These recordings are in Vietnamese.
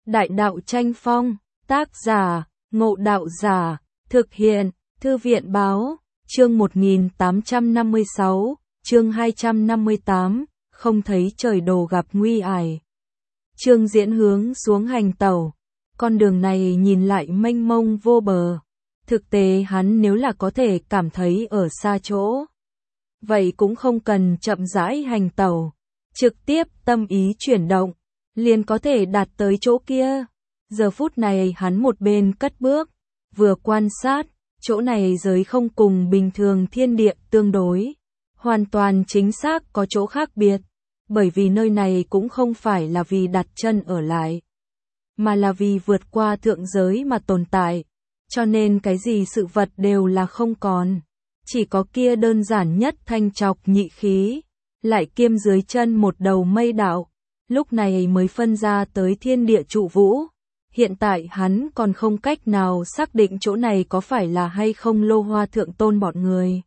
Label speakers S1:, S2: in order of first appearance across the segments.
S1: Đại đạo tranh phong, tác giả, Ngộ Đạo Giả, thực hiện, Thư viện báo, chương 1856, chương 258, không thấy trời đồ gặp nguy ải. Trương Diễn hướng xuống hành tẩu, con đường này nhìn lại mênh mông vô bờ. Thực tế hắn nếu là có thể cảm thấy ở xa chỗ, vậy cũng không cần chậm rãi hành tẩu, trực tiếp tâm ý chuyển động, liền có thể đạt tới chỗ kia. Giờ phút này hắn một bên cất bước, vừa quan sát, chỗ này giới không cùng bình thường thiên địa tương đối, hoàn toàn chính xác có chỗ khác biệt, bởi vì nơi này cũng không phải là vì đặt chân ở lại, mà là vì vượt qua thượng giới mà tồn tại, cho nên cái gì sự vật đều là không còn, chỉ có kia đơn giản nhất thanh trọc nhị khí, lại kiêm dưới chân một đầu mây đạo, lúc này mới phân ra tới thiên địa trụ vũ. Hiện tại hắn còn không cách nào xác định chỗ này có phải là hay không Lô Hoa Thượng Tôn bọn người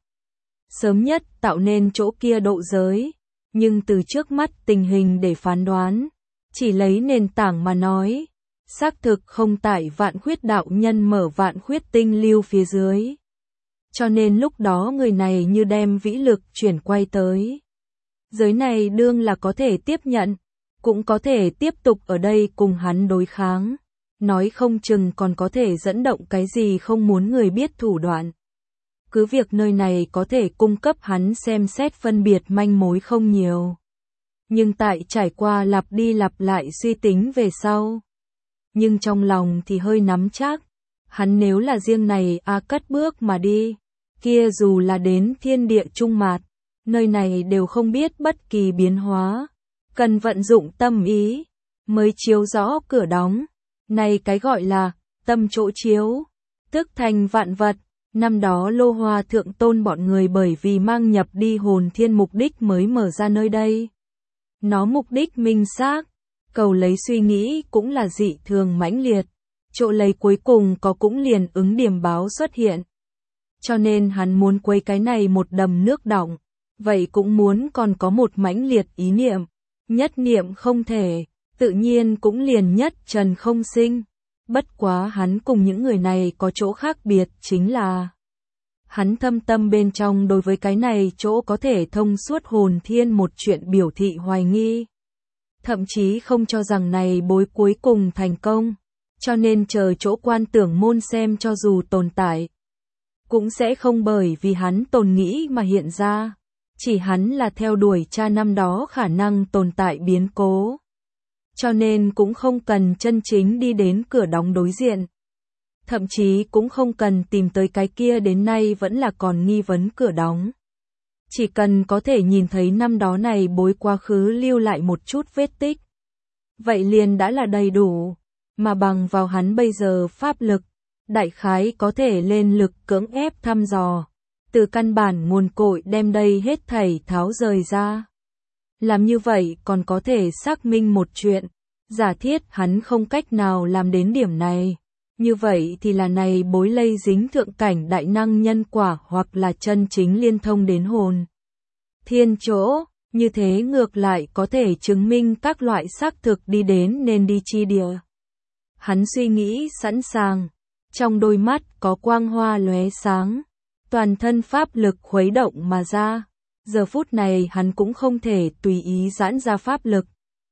S1: sớm nhất tạo nên chỗ kia độ giới, nhưng từ trước mắt tình hình để phán đoán, chỉ lấy nền tảng mà nói, xác thực không tại Vạn Khuyết đạo nhân mở Vạn Khuyết tinh lưu phía dưới. Cho nên lúc đó người này như đem vĩ lực chuyển quay tới. Giới này đương là có thể tiếp nhận, cũng có thể tiếp tục ở đây cùng hắn đối kháng. Nói không chừng còn có thể dẫn động cái gì không muốn người biết thủ đoạn. Cứ việc nơi này có thể cung cấp hắn xem xét phân biệt manh mối không nhiều. Nhưng tại trải qua lặp đi lặp lại suy tính về sau. Nhưng trong lòng thì hơi nắm chắc. Hắn nếu là riêng này cất bước mà đi. Kia dù là đến thiên địa trung mạt. Nơi này đều không biết bất kỳ biến hóa. Cần vận dụng tâm ý. Mới chiếu rõ cửa đóng. Này cái gọi là tâm chỗ chiếu, tức thành vạn vật. Năm đó Lô Hoa Thượng Tôn bọn người bởi vì mang nhập đi hồn thiên mục đích mới mở ra nơi đây. Nó mục đích minh xác, cầu lấy suy nghĩ cũng là dị thường mãnh liệt, chỗ lấy cuối cùng có cũng liền ứng điểm báo xuất hiện. Cho nên hắn muốn quấy cái này một đầm nước đọng, vậy cũng muốn còn có một mãnh liệt ý niệm, nhất niệm không thể. Tự nhiên cũng liền nhất trần không sinh. Bất quá hắn cùng những người này có chỗ khác biệt chính là hắn thâm tâm bên trong đối với cái này chỗ có thể thông suốt hồn thiên một chuyện biểu thị hoài nghi. Thậm chí không cho rằng này bối cuối cùng thành công. Cho nên chờ chỗ quan tưởng môn xem cho dù tồn tại. Cũng sẽ không bởi vì hắn tồn nghĩ mà hiện ra. Chỉ hắn là theo đuổi cha năm đó khả năng tồn tại biến cố. Cho nên cũng không cần chân chính đi đến cửa đóng đối diện. Thậm chí cũng không cần tìm tới cái kia đến nay vẫn là còn nghi vấn cửa đóng. Chỉ cần có thể nhìn thấy năm đó này bối quá khứ lưu lại một chút vết tích. Vậy liền đã là đầy đủ. Mà bằng vào hắn bây giờ pháp lực, đại khái có thể lên lực cưỡng ép thăm dò. Từ căn bản nguồn cội đem đây hết thảy tháo rời ra. Làm như vậy còn có thể xác minh một chuyện, giả thiết hắn không cách nào làm đến điểm này. Như vậy thì là này bối lây dính thượng cảnh đại năng nhân quả hoặc là chân chính liên thông đến hồn thiên chỗ, như thế ngược lại có thể chứng minh các loại xác thực đi đến nên đi chi địa. Hắn suy nghĩ sẵn sàng, trong đôi mắt có quang hoa lóe sáng, toàn thân pháp lực khuấy động mà ra. Giờ phút này hắn cũng không thể tùy ý giãn ra pháp lực,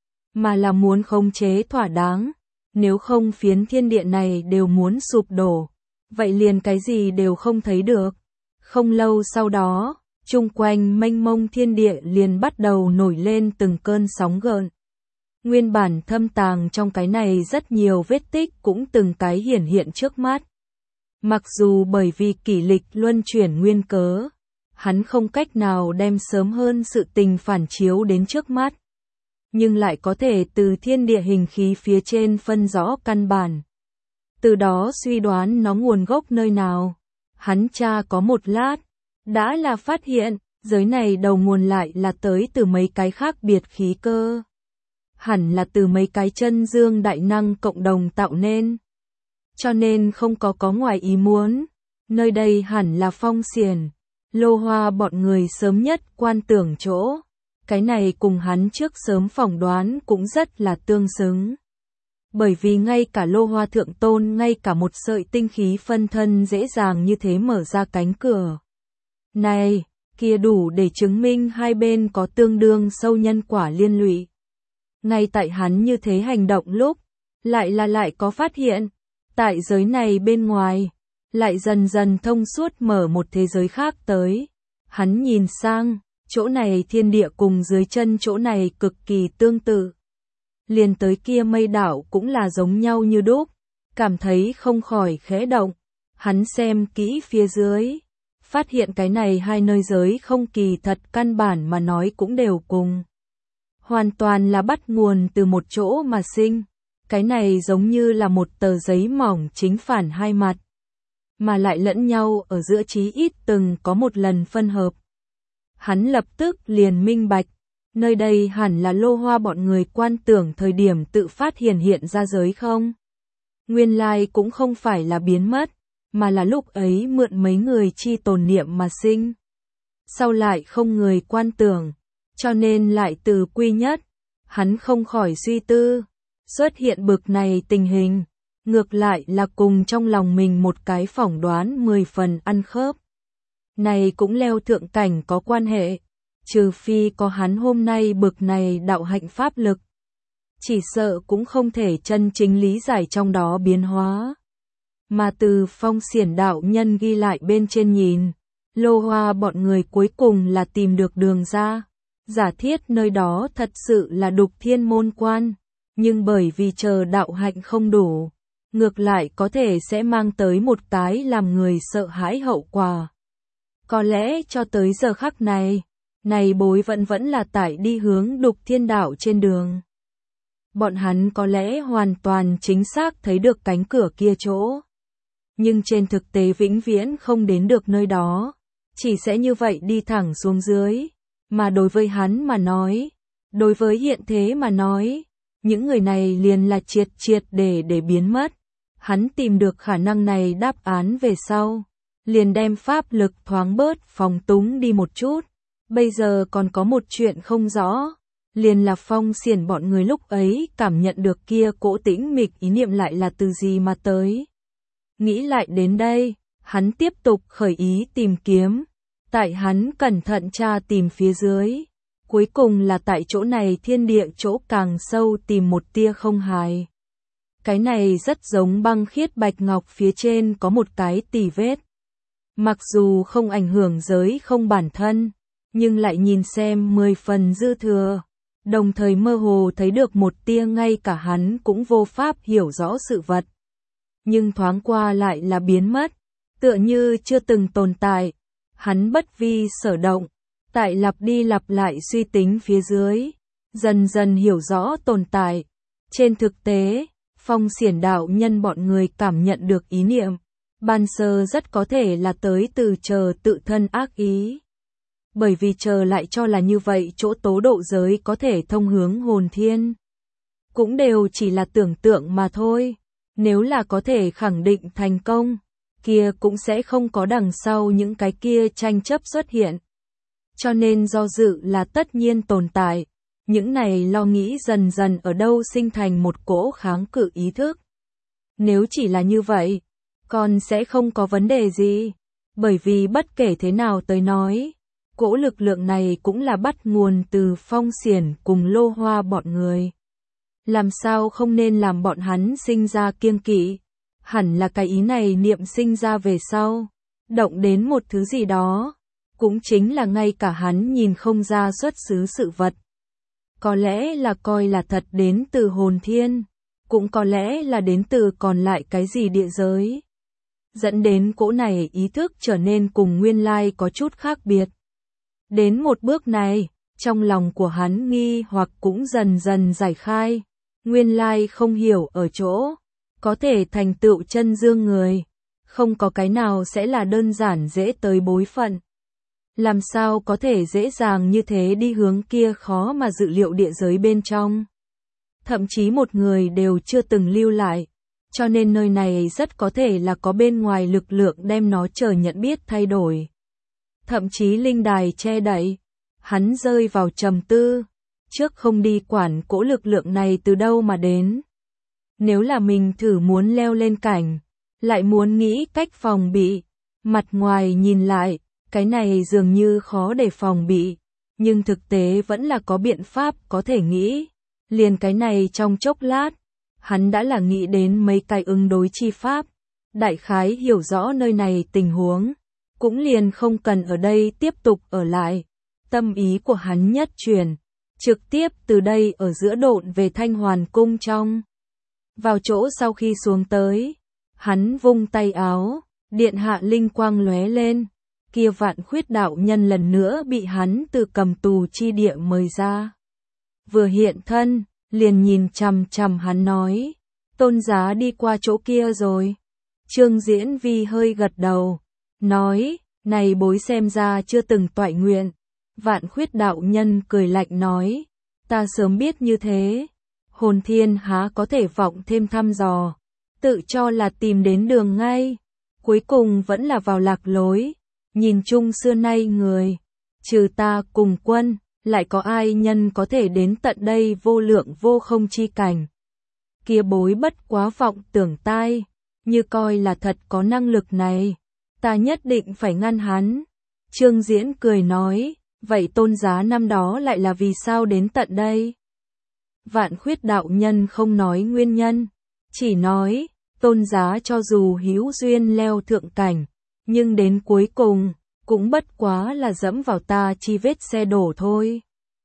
S1: mà là muốn khống chế thỏa đáng, nếu không phiến thiên địa này đều muốn sụp đổ, vậy liền cái gì đều không thấy được. Không lâu sau đó, chung quanh mênh mông thiên địa liền bắt đầu nổi lên từng cơn sóng gợn. Nguyên bản thâm tàng trong cái này rất nhiều vết tích cũng từng cái hiển hiện trước mắt. Mặc dù bởi vì kỷ lịch luân chuyển nguyên cớ, hắn không cách nào đem sớm hơn sự tình phản chiếu đến trước mắt. Nhưng lại có thể từ thiên địa hình khí phía trên phân rõ căn bản. Từ đó suy đoán nó nguồn gốc nơi nào. Hắn tra có một lát, đã là phát hiện, giới này đầu nguồn lại là tới từ mấy cái khác biệt khí cơ. Hẳn là từ mấy cái chân dương đại năng cộng đồng tạo nên. Cho nên không có ngoài ý muốn. Nơi đây hẳn là Phong Xiển, Lô Hoa bọn người sớm nhất quan tưởng chỗ. Cái này cùng hắn trước sớm phỏng đoán cũng rất là tương xứng. Bởi vì ngay cả Lô Hoa Thượng Tôn, ngay cả một sợi tinh khí phân thân dễ dàng như thế mở ra cánh cửa này, kia đủ để chứng minh hai bên có tương đương sâu nhân quả liên lụy. Ngay tại hắn như thế hành động lúc, lại có phát hiện, tại giới này bên ngoài, lại dần dần thông suốt mở một thế giới khác tới. Hắn nhìn sang, chỗ này thiên địa cùng dưới chân chỗ này cực kỳ tương tự. Liền tới kia mây đảo cũng là giống nhau như đúc, cảm thấy không khỏi khẽ động. Hắn xem kỹ phía dưới, phát hiện cái này hai nơi giới không kỳ thật căn bản mà nói cũng đều cùng. Hoàn toàn là bắt nguồn từ một chỗ mà sinh. Cái này giống như là một tờ giấy mỏng chính phản hai mặt, mà lại lẫn nhau ở giữa chí ít từng có một lần phân hợp. Hắn lập tức liền minh bạch, nơi đây hẳn là Lô Hoa bọn người quan tưởng thời điểm tự phát hiện ra giới không? Nguyên lai cũng không phải là biến mất, mà là lúc ấy mượn mấy người chi tồn niệm mà sinh. Sau lại không người quan tưởng, cho nên lại từ quy nhất. Hắn không khỏi suy tư, xuất hiện bực này tình hình, ngược lại là cùng trong lòng mình một cái phỏng đoán 10 phần ăn khớp. Này cũng leo thượng cảnh có quan hệ, trừ phi có hắn hôm nay bực này đạo hạnh pháp lực. Chỉ sợ cũng không thể chân chính lý giải trong đó biến hóa. Mà từ Phong Xiển đạo nhân ghi lại bên trên nhìn, Lô Hoa bọn người cuối cùng là tìm được đường ra. Giả thiết nơi đó thật sự là Đục Thiên môn quan, nhưng bởi vì chờ đạo hạnh không đủ, ngược lại có thể sẽ mang tới một cái làm người sợ hãi hậu quả. Có lẽ cho tới giờ khắc này, bối vẫn là tại đi hướng Đục Thiên đạo trên đường. Bọn hắn có lẽ hoàn toàn chính xác thấy được cánh cửa kia chỗ, nhưng trên thực tế vĩnh viễn không đến được nơi đó, chỉ sẽ như vậy đi thẳng xuống dưới. Mà đối với hắn mà nói, đối với hiện thế mà nói, những người này liền là triệt để biến mất. Hắn tìm được khả năng này đáp án về sau, liền đem pháp lực thoáng bớt phóng túng đi một chút. Bây giờ còn có một chuyện không rõ, liền là Phong Xiển bọn người lúc ấy cảm nhận được kia cỗ tĩnh mịch ý niệm lại là từ gì mà tới. Nghĩ lại đến đây, hắn tiếp tục khởi ý tìm kiếm. Tại hắn cẩn thận tra tìm phía dưới, cuối cùng là tại chỗ này thiên địa chỗ càng sâu tìm một tia không hài. Cái này rất giống băng khiết bạch ngọc phía trên có một cái tỉ vết. Mặc dù không ảnh hưởng giới không bản thân, nhưng lại nhìn xem 10 phần dư thừa, đồng thời mơ hồ thấy được một tia ngay cả hắn cũng vô pháp hiểu rõ sự vật. Nhưng thoáng qua lại là biến mất, tựa như chưa từng tồn tại. Hắn bất vi sở động, tại lặp đi lặp lại suy tính phía dưới, dần dần hiểu rõ tồn tại. Trên thực tế, Phong Xiển đạo nhân bọn người cảm nhận được ý niệm, ban sơ rất có thể là tới từ chờ tự thân ác ý. Bởi vì chờ lại cho là như vậy chỗ tố độ giới có thể thông hướng hồn thiên. Cũng đều chỉ là tưởng tượng mà thôi, nếu là có thể khẳng định thành công, kia cũng sẽ không có đằng sau những cái kia tranh chấp xuất hiện. Cho nên do dự là tất nhiên tồn tại, những này lo nghĩ dần dần ở đâu sinh thành một cỗ kháng cự ý thức. Nếu chỉ là như vậy, còn sẽ không có vấn đề gì, bởi vì bất kể thế nào tới nói, cỗ lực lượng này cũng là bắt nguồn từ Phong Xiển cùng Lô Hoa bọn người. Làm sao không nên làm bọn hắn sinh ra kiêng kỵ? Hẳn là cái ý này niệm sinh ra về sau, động đến một thứ gì đó, cũng chính là ngay cả hắn nhìn không ra xuất xứ sự vật. Có lẽ là coi là thật đến từ hồn thiên, cũng có lẽ là đến từ còn lại cái gì địa giới. Dẫn đến cỗ này ý thức trở nên cùng nguyên lai có chút khác biệt. Đến một bước này, trong lòng của hắn nghi hoặc cũng dần dần giải khai, nguyên lai không hiểu ở chỗ. Có thể thành tựu chân dương người, không có cái nào sẽ là đơn giản dễ tới bối phận. Làm sao có thể dễ dàng như thế đi hướng kia khó mà dự liệu địa giới bên trong. Thậm chí một người đều chưa từng lưu lại, cho nên nơi này rất có thể là có bên ngoài lực lượng đem nó chờ nhận biết thay đổi. Thậm chí linh đài che đậy, hắn rơi vào trầm tư, trước không đi quản cỗ lực lượng này từ đâu mà đến. Nếu là mình thử muốn leo lên cảnh, lại muốn nghĩ cách phòng bị. Mặt ngoài nhìn lại, cái này dường như khó để phòng bị, nhưng thực tế vẫn là có biện pháp có thể nghĩ. Liền cái này trong chốc lát, hắn đã là nghĩ đến mấy cái ứng đối chi pháp. Đại khái hiểu rõ nơi này tình huống, cũng liền không cần ở đây tiếp tục ở lại. Tâm ý của hắn nhất chuyển, trực tiếp từ đây ở giữa độn về Thanh Hoàn cung trong. Vào chỗ sau khi xuống tới, hắn vung tay áo, điện hạ linh quang lóe lên, kia Vạn Khuyết đạo nhân lần nữa bị hắn từ cầm tù chi địa mời ra. Vừa hiện thân, liền nhìn chằm chằm hắn nói, Tôn giá đi qua chỗ kia rồi. Trương Diễn Vi hơi gật đầu, nói, này bối xem ra chưa từng toại nguyện. Vạn Khuyết đạo nhân cười lạnh nói, ta sớm biết như thế. Hồn Thiên há có thể vọng thêm thăm dò, tự cho là tìm đến đường ngay, cuối cùng vẫn là vào lạc lối. Nhìn chung xưa nay người, trừ ta cùng quân, lại có ai nhân có thể đến tận đây vô lượng vô không chi cảnh. Kia bối bất quá vọng tưởng tai, như coi là thật có năng lực này, ta nhất định phải ngăn hắn. Trương Diễn cười nói, vậy Tôn giá năm đó lại là vì sao đến tận đây? Vạn Khuyết đạo nhân không nói nguyên nhân, chỉ nói, Tôn giá cho dù hữu duyên leo thượng cảnh, nhưng đến cuối cùng, cũng bất quá là dẫm vào ta chi vết xe đổ thôi.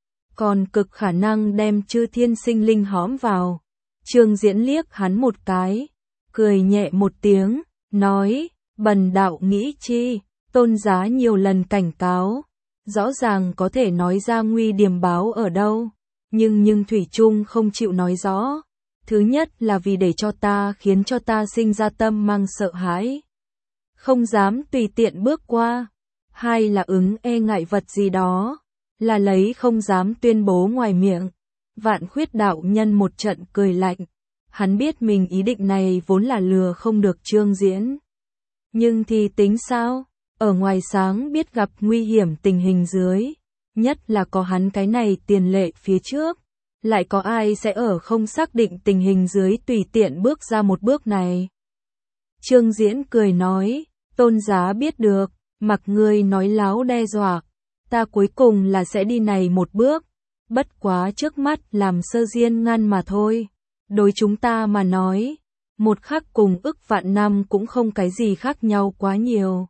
S1: Còn cực khả năng đem chư thiên sinh linh hõm vào. Trương Diễn liếc hắn một cái, cười nhẹ một tiếng, nói, bần đạo nghĩ chi, Tôn giá nhiều lần cảnh cáo, rõ ràng có thể nói ra nguy điểm báo ở đâu, nhưng thủy chung không chịu nói rõ. Thứ nhất là vì để cho ta khiến cho ta sinh ra tâm mang sợ hãi, không dám tùy tiện bước qua. Hai là ứng e ngại vật gì đó, là lấy không dám tuyên bố ngoài miệng. Vạn Khuyết đạo nhân một trận cười lạnh, hắn biết mình ý định này vốn là lừa không được Trương Diễn. Nhưng thì tính sao, ở ngoài sáng biết gặp nguy hiểm tình hình dưới, nhất là có hắn cái này tiền lệ phía trước, lại có ai sẽ ở không xác định tình hình dưới tùy tiện bước ra một bước này. Trương Diễn cười nói, Tôn giá biết được, mặc ngươi nói láo đe dọa, ta cuối cùng là sẽ đi này một bước, bất quá trước mắt làm sơ diên ngăn mà thôi. Đối chúng ta mà nói, một khắc cùng ức vạn năm cũng không cái gì khác nhau quá nhiều.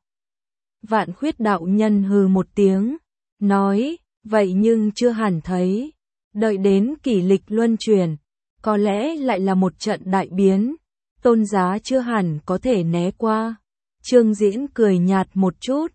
S1: Vạn Khuyết đạo nhân hừ một tiếng, nói, vậy nhưng chưa hẳn thấy, đợi đến kỷ lịch luân chuyển, có lẽ lại là một trận đại biến, Tôn giá chưa hẳn có thể né qua. Trương Diễn cười nhạt một chút,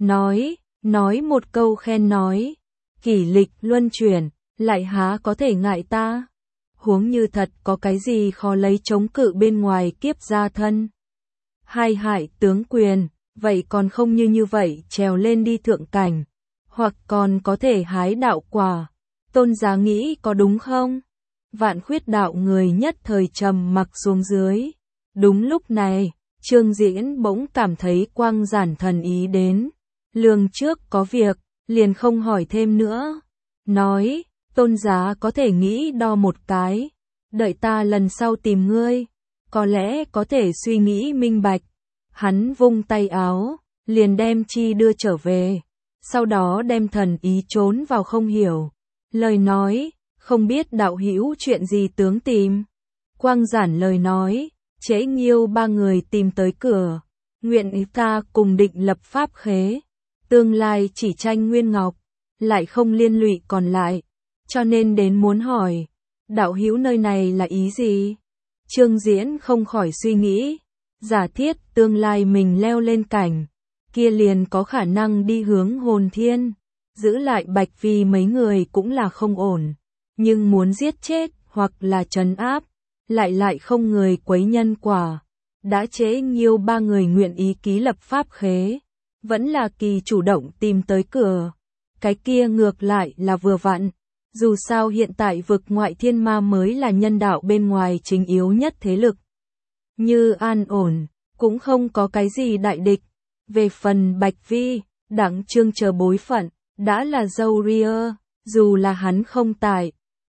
S1: nói một câu khen nói, kỷ lịch luân chuyển, lại há có thể ngại ta. Huống như thật có cái gì khó lấy chống cự bên ngoài kiếp gia thân. Hai hại tướng quyền, vậy còn không như vậy trèo lên đi thượng cảnh, hoặc còn có thể hái đạo quả. Tôn giá nghĩ có đúng không? Vạn Khuyết đạo người nhất thời trầm mặc xuống dưới. Đúng lúc này, Trương Diễn bỗng cảm thấy quang giản thần ý đến. Lường trước có việc, liền không hỏi thêm nữa. Nói, Tôn giá có thể nghĩ đo một cái, đợi ta lần sau tìm ngươi, có lẽ có thể suy nghĩ minh bạch. Hắn vung tay áo, liền đem chi đưa trở về, sau đó đem thần ý trốn vào không hiểu. Lời nói, không biết đạo hữu chuyện gì tướng tìm. Quang giản lời nói, Trễ Nghiêu ba người tìm tới cửa, nguyện ý ta cùng định lập pháp khế, tương lai chỉ tranh nguyên ngọc, lại không liên lụy còn lại, cho nên đến muốn hỏi, đạo hữu nơi này là ý gì? Trương Diễn không khỏi suy nghĩ, giả thiết tương lai mình leo lên cảnh, kia liền có khả năng đi hướng hồn thiên, giữ lại Bạch Vi mấy người cũng là không ổn, nhưng muốn giết chết hoặc là trấn áp, lại không người quấy nhân quả. Đã Trễ Nghiêu ba người nguyện ý ký lập pháp khế, vẫn là kỳ chủ động tìm tới cửa, cái kia ngược lại là vừa vặn. Dù sao hiện tại vực ngoại thiên ma mới là nhân đạo bên ngoài chính yếu nhất thế lực. Như an ổn, cũng không có cái gì đại địch. Về phần Bạch Vi, Đặng Trương chờ bối phận, đã là dâu ria, dù là hắn không tại,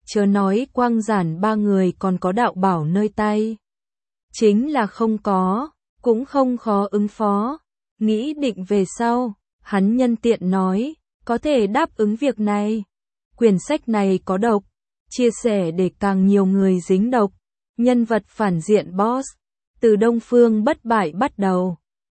S1: chớ nói Quang Giản ba người còn có đạo bảo nơi tay. Chính là không có, cũng không khó ứng phó. Nghĩ định về sau, hắn nhân tiện nói, có thể đáp ứng việc này. Quyển sách này có độc, chia sẻ để càng nhiều người dính độc. Nhân vật phản diện boss, từ Đông Phương Bất Bại bắt đầu.